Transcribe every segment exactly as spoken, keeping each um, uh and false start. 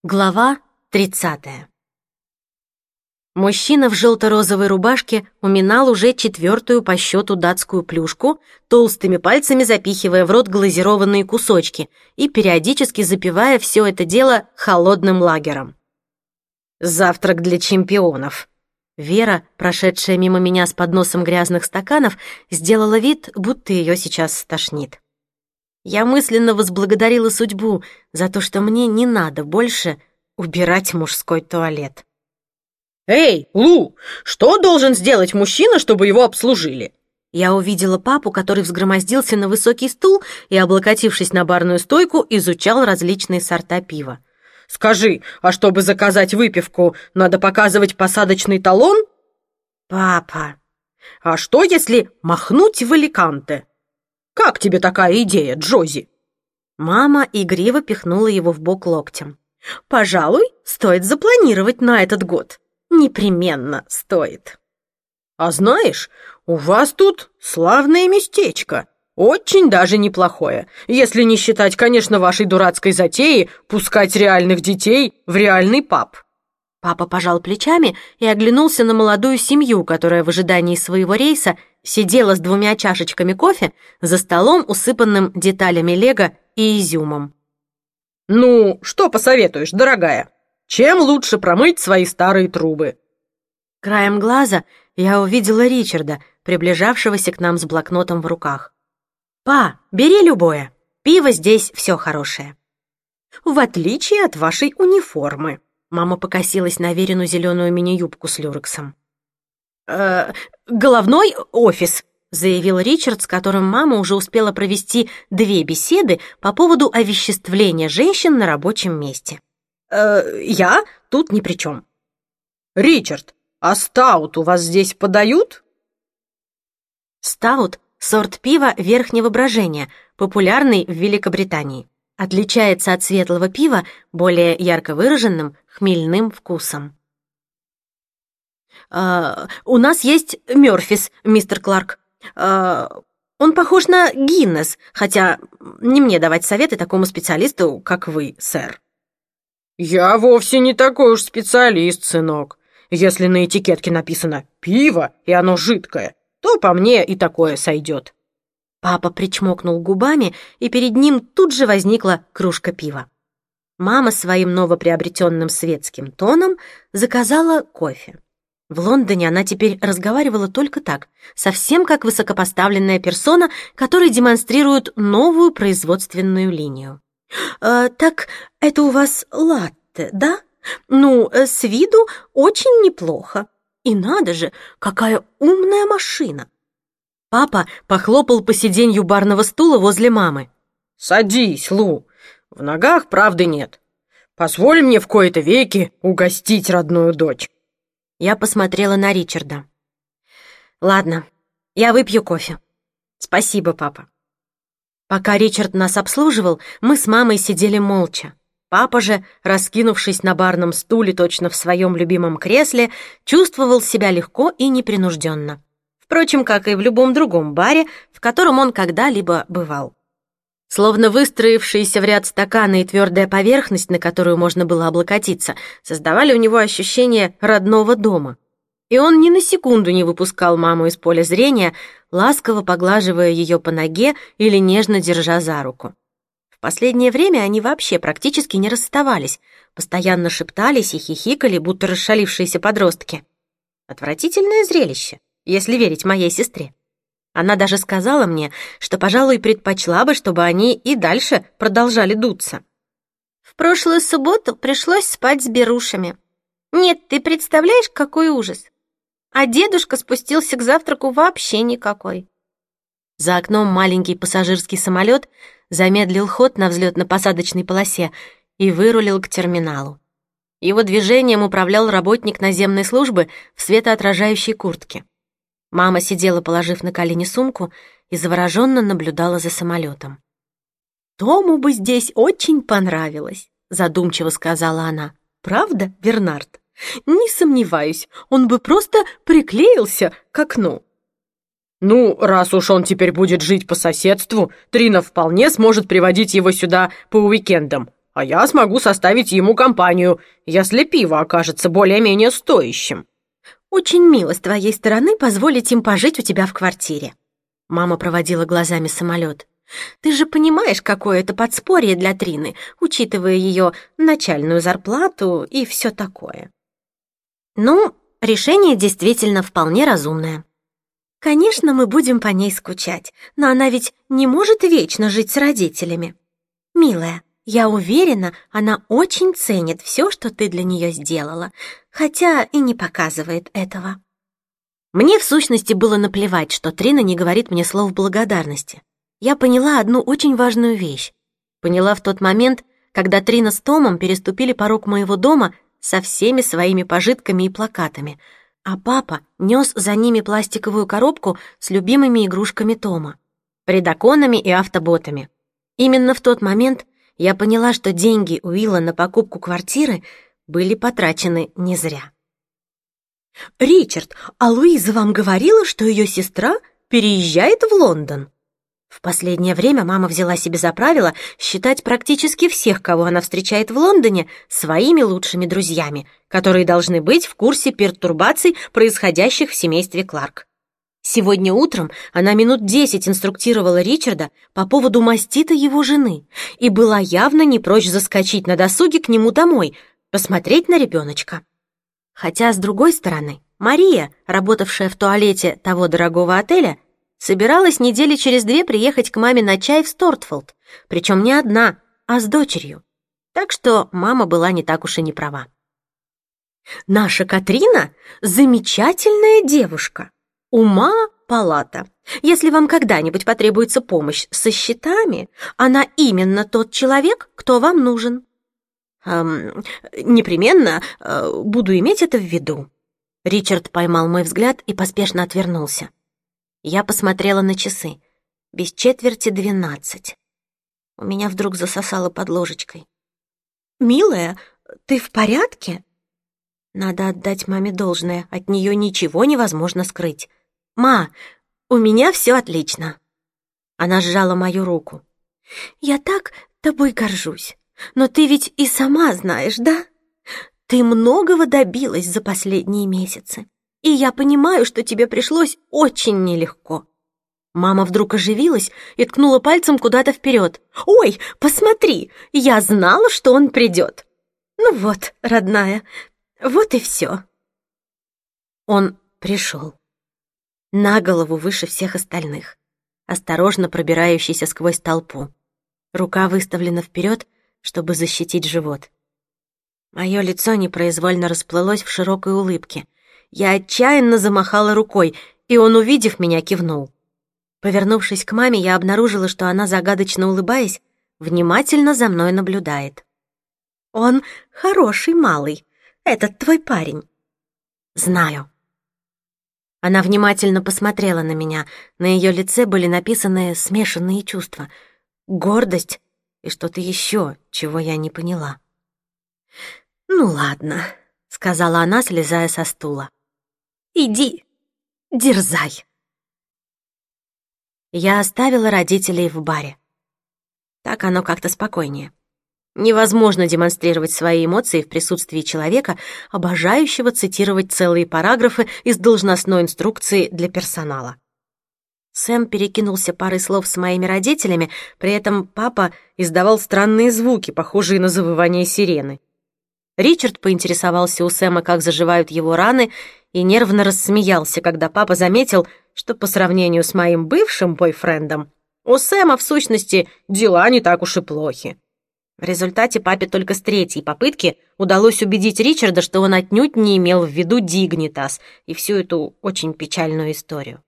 Глава тридцатая. Мужчина в желто-розовой рубашке уминал уже четвертую по счету датскую плюшку, толстыми пальцами запихивая в рот глазированные кусочки и периодически запивая все это дело холодным лагером. «Завтрак для чемпионов». Вера, прошедшая мимо меня с подносом грязных стаканов, сделала вид, будто ее сейчас стошнит. Я мысленно возблагодарила судьбу за то, что мне не надо больше убирать мужской туалет. «Эй, Лу, что должен сделать мужчина, чтобы его обслужили?» Я увидела папу, который взгромоздился на высокий стул и, облокотившись на барную стойку, изучал различные сорта пива. «Скажи, а чтобы заказать выпивку, надо показывать посадочный талон?» «Папа!» «А что, если махнуть в Аликанте? Как тебе такая идея, Джози?» Мама игриво пихнула его в бок локтем. «Пожалуй, стоит запланировать на этот год. Непременно стоит». «А знаешь, у вас тут славное местечко. Очень даже неплохое, если не считать, конечно, вашей дурацкой затеи пускать реальных детей в реальный паб». Папа пожал плечами и оглянулся на молодую семью, которая в ожидании своего рейса сидела с двумя чашечками кофе за столом, усыпанным деталями лего и изюмом. «Ну, что посоветуешь, дорогая? Чем лучше промыть свои старые трубы?» Краем глаза я увидела Ричарда, приближавшегося к нам с блокнотом в руках. «Па, бери любое. Пиво здесь все хорошее». «В отличие от вашей униформы». Мама покосилась на Верину зеленую мини-юбку с люрексом. «Э, головной офис», — заявил Ричард, с которым мама уже успела провести две беседы по поводу овеществления женщин на рабочем месте. «Э, я тут ни при чем». «Ричард, а стаут у вас здесь подают?» Стаут — сорт пива верхнего брожения, популярный в Великобритании. Отличается от светлого пива более ярко выраженным хмельным вкусом. «Э, «У нас есть Мёрфис, мистер Кларк. Э, он похож на Гиннес, хотя не мне давать советы такому специалисту, как вы, сэр». «Я вовсе не такой уж специалист, сынок. Если на этикетке написано «пиво» и оно жидкое, то по мне и такое сойдет». Папа причмокнул губами, и перед ним тут же возникла кружка пива. Мама своим новоприобретенным светским тоном заказала кофе. В Лондоне она теперь разговаривала только так, совсем как высокопоставленная персона, которая демонстрирует новую производственную линию. «Э, «Так это у вас латте, да? Ну, с виду очень неплохо. И надо же, какая умная машина!» Папа похлопал по сиденью барного стула возле мамы. «Садись, Лу. В ногах правды нет. Позволь мне в кои-то веки угостить родную дочь». Я посмотрела на Ричарда. «Ладно, я выпью кофе. Спасибо, папа». Пока Ричард нас обслуживал, мы с мамой сидели молча. Папа же, раскинувшись на барном стуле точно в своем любимом кресле, чувствовал себя легко и непринужденно. Впрочем, как и в любом другом баре, в котором он когда-либо бывал. Словно выстроившиеся в ряд стаканы и твердая поверхность, на которую можно было облокотиться, создавали у него ощущение родного дома. И он ни на секунду не выпускал маму из поля зрения, ласково поглаживая ее по ноге или нежно держа за руку. В последнее время они вообще практически не расставались, постоянно шептались и хихикали, будто расшалившиеся подростки. Отвратительное зрелище, если верить моей сестре. Она даже сказала мне, что, пожалуй, предпочла бы, чтобы они и дальше продолжали дуться. В прошлую субботу пришлось спать с берушами. Нет, ты представляешь, какой ужас? А дедушка спустился к завтраку вообще никакой. За окном маленький пассажирский самолет замедлил ход на взлетно-посадочной полосе и вырулил к терминалу. Его движением управлял работник наземной службы в светоотражающей куртке. Мама сидела, положив на колени сумку, и завороженно наблюдала за самолетом. «Тому бы здесь очень понравилось», — задумчиво сказала она. «Правда, Бернард? Не сомневаюсь, он бы просто приклеился к окну». «Ну, раз уж он теперь будет жить по соседству, Трина вполне сможет приводить его сюда по уикендам. а я смогу составить ему компанию, если пиво окажется более-менее стоящим». «Очень мило с твоей стороны позволить им пожить у тебя в квартире». Мама проводила глазами самолет. «Ты же понимаешь, какое это подспорье для Трины, учитывая ее начальную зарплату и все такое». «Ну, решение действительно вполне разумное. Конечно, мы будем по ней скучать, но она ведь не может вечно жить с родителями. Милая, я уверена, она очень ценит все, что ты для нее сделала, хотя и не показывает этого». Мне, в сущности, было наплевать, что Трина не говорит мне слов благодарности. Я поняла одну очень важную вещь. Поняла в тот момент, когда Трина с Томом переступили порог моего дома со всеми своими пожитками и плакатами, а папа нес за ними пластиковую коробку с любимыми игрушками Тома, предаконами и автоботами. Именно в тот момент я поняла, что деньги Уилла на покупку квартиры были потрачены не зря. «Ричард, а Луиза вам говорила, что ее сестра переезжает в Лондон?» В последнее время мама взяла себе за правило считать практически всех, кого она встречает в Лондоне, своими лучшими друзьями, которые должны быть в курсе пертурбаций, происходящих в семействе Кларк. Сегодня утром она минут десять инструктировала Ричарда по поводу мастита его жены и была явно не прочь заскочить на досуге к нему домой, посмотреть на ребеночка. Хотя, с другой стороны, Мария, работавшая в туалете того дорогого отеля, собиралась недели через две приехать к маме на чай в Стортфолд, причем не одна, а с дочерью. Так что мама была не так уж и не права. «Наша Катрина — замечательная девушка, ума палата. Если вам когда-нибудь потребуется помощь со счетами, она именно тот человек, кто вам нужен. Эм, непременно э, буду иметь это в виду». Ричард поймал мой взгляд и поспешно отвернулся. Я посмотрела на часы. Без четверти двенадцать. У меня вдруг засосало под ложечкой. «Милая, ты в порядке?» Надо отдать маме должное, от нее ничего невозможно скрыть. «Ма, у меня все отлично». Она сжала мою руку. «Я так тобой горжусь. Но ты ведь и сама знаешь, да? Ты многого добилась за последние месяцы. И я понимаю, что тебе пришлось очень нелегко». Мама вдруг оживилась и ткнула пальцем куда-то вперед. «Ой, посмотри, я знала, что он придет». «Ну вот, родная, вот и все». Он пришел. На голову выше всех остальных, осторожно пробирающийся сквозь толпу. Рука выставлена вперед, чтобы защитить живот. Мое лицо непроизвольно расплылось в широкой улыбке. Я отчаянно замахала рукой, и он, увидев меня, кивнул. Повернувшись к маме, я обнаружила, что она, загадочно улыбаясь, внимательно за мной наблюдает. «Он хороший малый, этот твой парень». «Знаю». Она внимательно посмотрела на меня. На ее лице были написаны смешанные чувства. Гордость и что-то еще, чего я не поняла. «Ну ладно», — сказала она, слезая со стула. «Иди, дерзай». Я оставила родителей в баре. Так оно как-то спокойнее. Невозможно демонстрировать свои эмоции в присутствии человека, обожающего цитировать целые параграфы из должностной инструкции для персонала. Сэм перекинулся парой слов с моими родителями, при этом папа издавал странные звуки, похожие на завывание сирены. Ричард поинтересовался у Сэма, как заживают его раны, и нервно рассмеялся, когда папа заметил, что по сравнению с моим бывшим бойфрендом у Сэма, в сущности, дела не так уж и плохи. В результате папе только с третьей попытки удалось убедить Ричарда, что он отнюдь не имел в виду Дигнитас и всю эту очень печальную историю.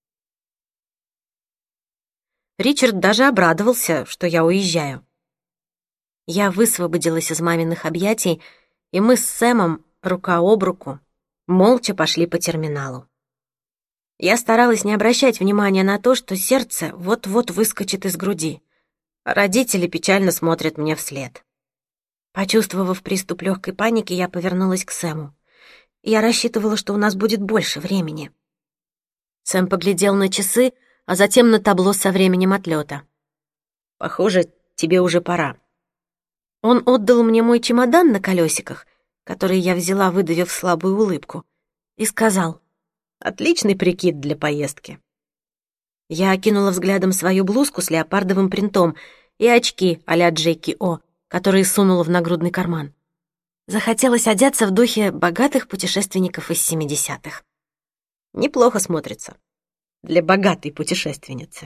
Ричард даже обрадовался, что я уезжаю. Я высвободилась из маминых объятий, и мы с Сэмом, рука об руку, молча пошли по терминалу. Я старалась не обращать внимания на то, что сердце вот-вот выскочит из груди, а родители печально смотрят мне вслед. Почувствовав приступ легкой паники, я повернулась к Сэму. Я рассчитывала, что у нас будет больше времени. Сэм поглядел на часы, а затем на табло со временем отлета. «Похоже, тебе уже пора». Он отдал мне мой чемодан на колесиках, который я взяла, выдавив слабую улыбку, и сказал: «Отличный прикид для поездки». Я окинула взглядом свою блузку с леопардовым принтом и очки а-ля Джеки О, которые сунула в нагрудный карман. Захотелось одеться в духе богатых путешественников из семидесятых. Неплохо смотрится для богатой путешественницы.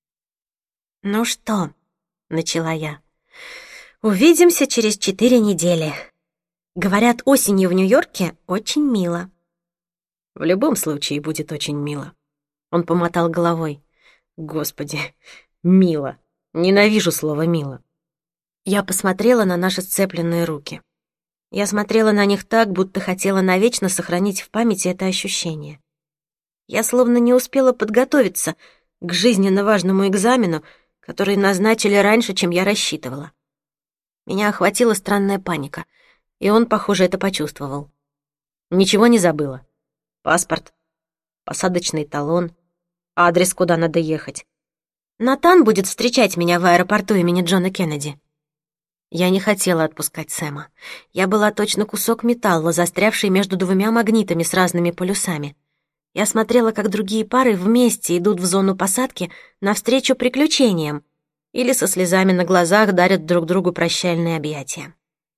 «Ну что?» — начала я. «Увидимся через четыре недели. Говорят, осенью в Нью-Йорке очень мило». «В любом случае будет очень мило». Он помотал головой. «Господи, мило. Ненавижу слово «мило». Я посмотрела на наши сцепленные руки. Я смотрела на них так, будто хотела навечно сохранить в памяти это ощущение. Я словно не успела подготовиться к жизненно важному экзамену, который назначили раньше, чем я рассчитывала. Меня охватила странная паника, и он, похоже, это почувствовал. «Ничего не забыла? Паспорт, посадочный талон, адрес, куда надо ехать?» «Натан будет встречать меня в аэропорту имени Джона Кеннеди». Я не хотела отпускать Сэма. Я была точно кусок металла, застрявший между двумя магнитами с разными полюсами. Я смотрела, как другие пары вместе идут в зону посадки навстречу приключениям или со слезами на глазах дарят друг другу прощальные объятия.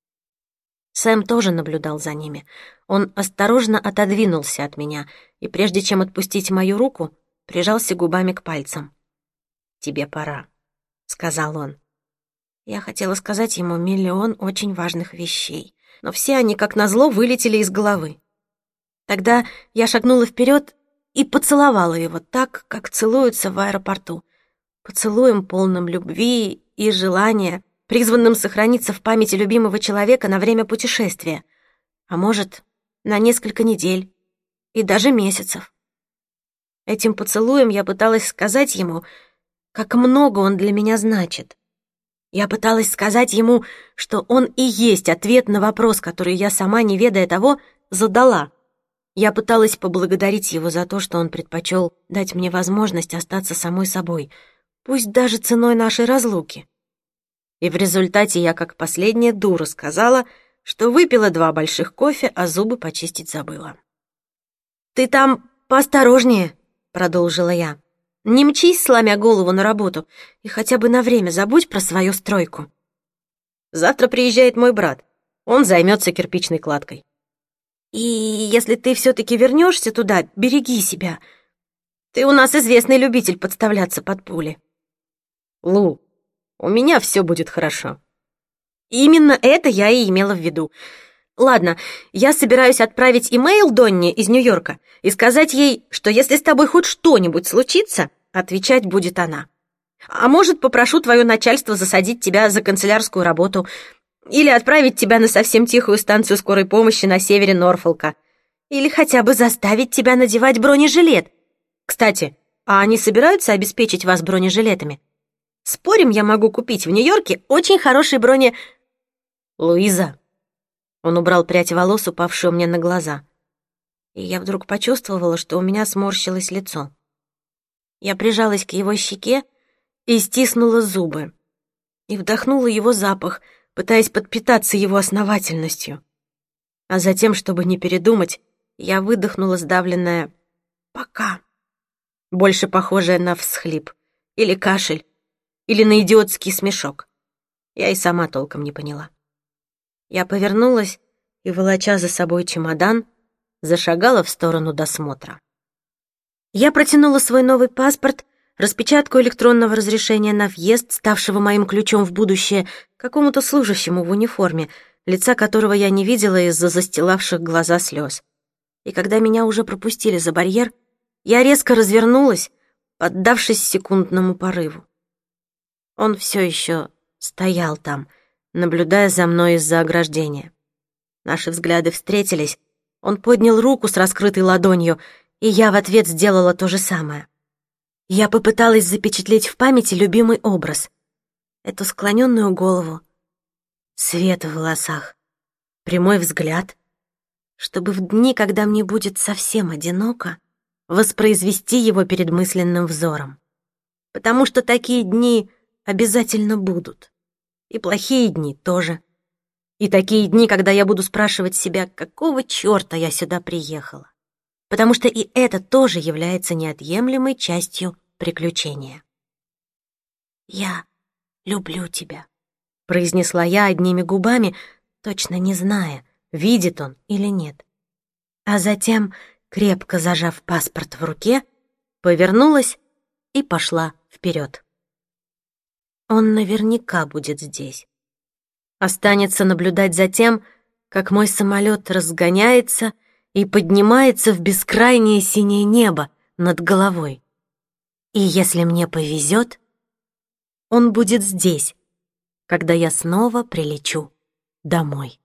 Сэм тоже наблюдал за ними. Он осторожно отодвинулся от меня и, прежде чем отпустить мою руку, прижался губами к пальцам. «Тебе пора», — сказал он. Я хотела сказать ему миллион очень важных вещей, но все они, как назло, вылетели из головы. Тогда я шагнула вперед и поцеловала его так, как целуются в аэропорту. Поцелуем, полным любви и желания, призванным сохраниться в памяти любимого человека на время путешествия, а может, на несколько недель и даже месяцев. Этим поцелуем я пыталась сказать ему, как много он для меня значит. Я пыталась сказать ему, что он и есть ответ на вопрос, который я сама, не ведая того, задала. Я пыталась поблагодарить его за то, что он предпочел дать мне возможность остаться самой собой, пусть даже ценой нашей разлуки. И в результате я, как последняя дура, сказала, что выпила два больших кофе, а зубы почистить забыла. «Ты там поосторожнее», — продолжила я. «Не мчись, сломя голову на работу, и хотя бы на время забудь про свою стройку». «Завтра приезжает мой брат. Он займется кирпичной кладкой». «И если ты все-таки вернешься туда, береги себя. Ты у нас известный любитель подставляться под пули». «Лу, у меня все будет хорошо». «Именно это я и имела в виду. Ладно, я собираюсь отправить имейл Донне из Нью-Йорка и сказать ей, что если с тобой хоть что-нибудь случится, отвечать будет она. А может, попрошу твое начальство засадить тебя за канцелярскую работу или отправить тебя на совсем тихую станцию скорой помощи на севере Норфолка, или хотя бы заставить тебя надевать бронежилет. Кстати, а они собираются обеспечить вас бронежилетами? Спорим, я могу купить в Нью-Йорке очень хороший броне...» «Луиза». Он убрал прядь волос, упавшую мне на глаза. И я вдруг почувствовала, что у меня сморщилось лицо. Я прижалась к его щеке и стиснула зубы. И вдохнула его запах, пытаясь подпитаться его основательностью. А затем, чтобы не передумать, я выдохнула сдавленное «пока», больше похожее на всхлип, или кашель, или на идиотский смешок. Я и сама толком не поняла. Я повернулась и, волоча за собой чемодан, зашагала в сторону досмотра. Я протянула свой новый паспорт, распечатку электронного разрешения на въезд, ставшего моим ключом в будущее, какому-то служащему в униформе, лица которого я не видела из-за застилавших глаза слез. И когда меня уже пропустили за барьер, я резко развернулась, поддавшись секундному порыву. Он все еще стоял там, наблюдая за мной из-за ограждения. Наши взгляды встретились, он поднял руку с раскрытой ладонью, и я в ответ сделала то же самое. Я попыталась запечатлеть в памяти любимый образ. Эту склоненную голову, свет в волосах, прямой взгляд, чтобы в дни, когда мне будет совсем одиноко, воспроизвести его перед мысленным взором. Потому что такие дни обязательно будут. И плохие дни тоже. И такие дни, когда я буду спрашивать себя, какого чёрта я сюда приехала. Потому что и это тоже является неотъемлемой частью приключения. «Я люблю тебя», — произнесла я одними губами, точно не зная, видит он или нет. А затем, крепко зажав паспорт в руке, повернулась и пошла вперед. Он наверняка будет здесь. Останется наблюдать за тем, как мой самолет разгоняется и поднимается в бескрайнее синее небо над головой. И если мне повезет, он будет здесь, когда я снова прилечу домой.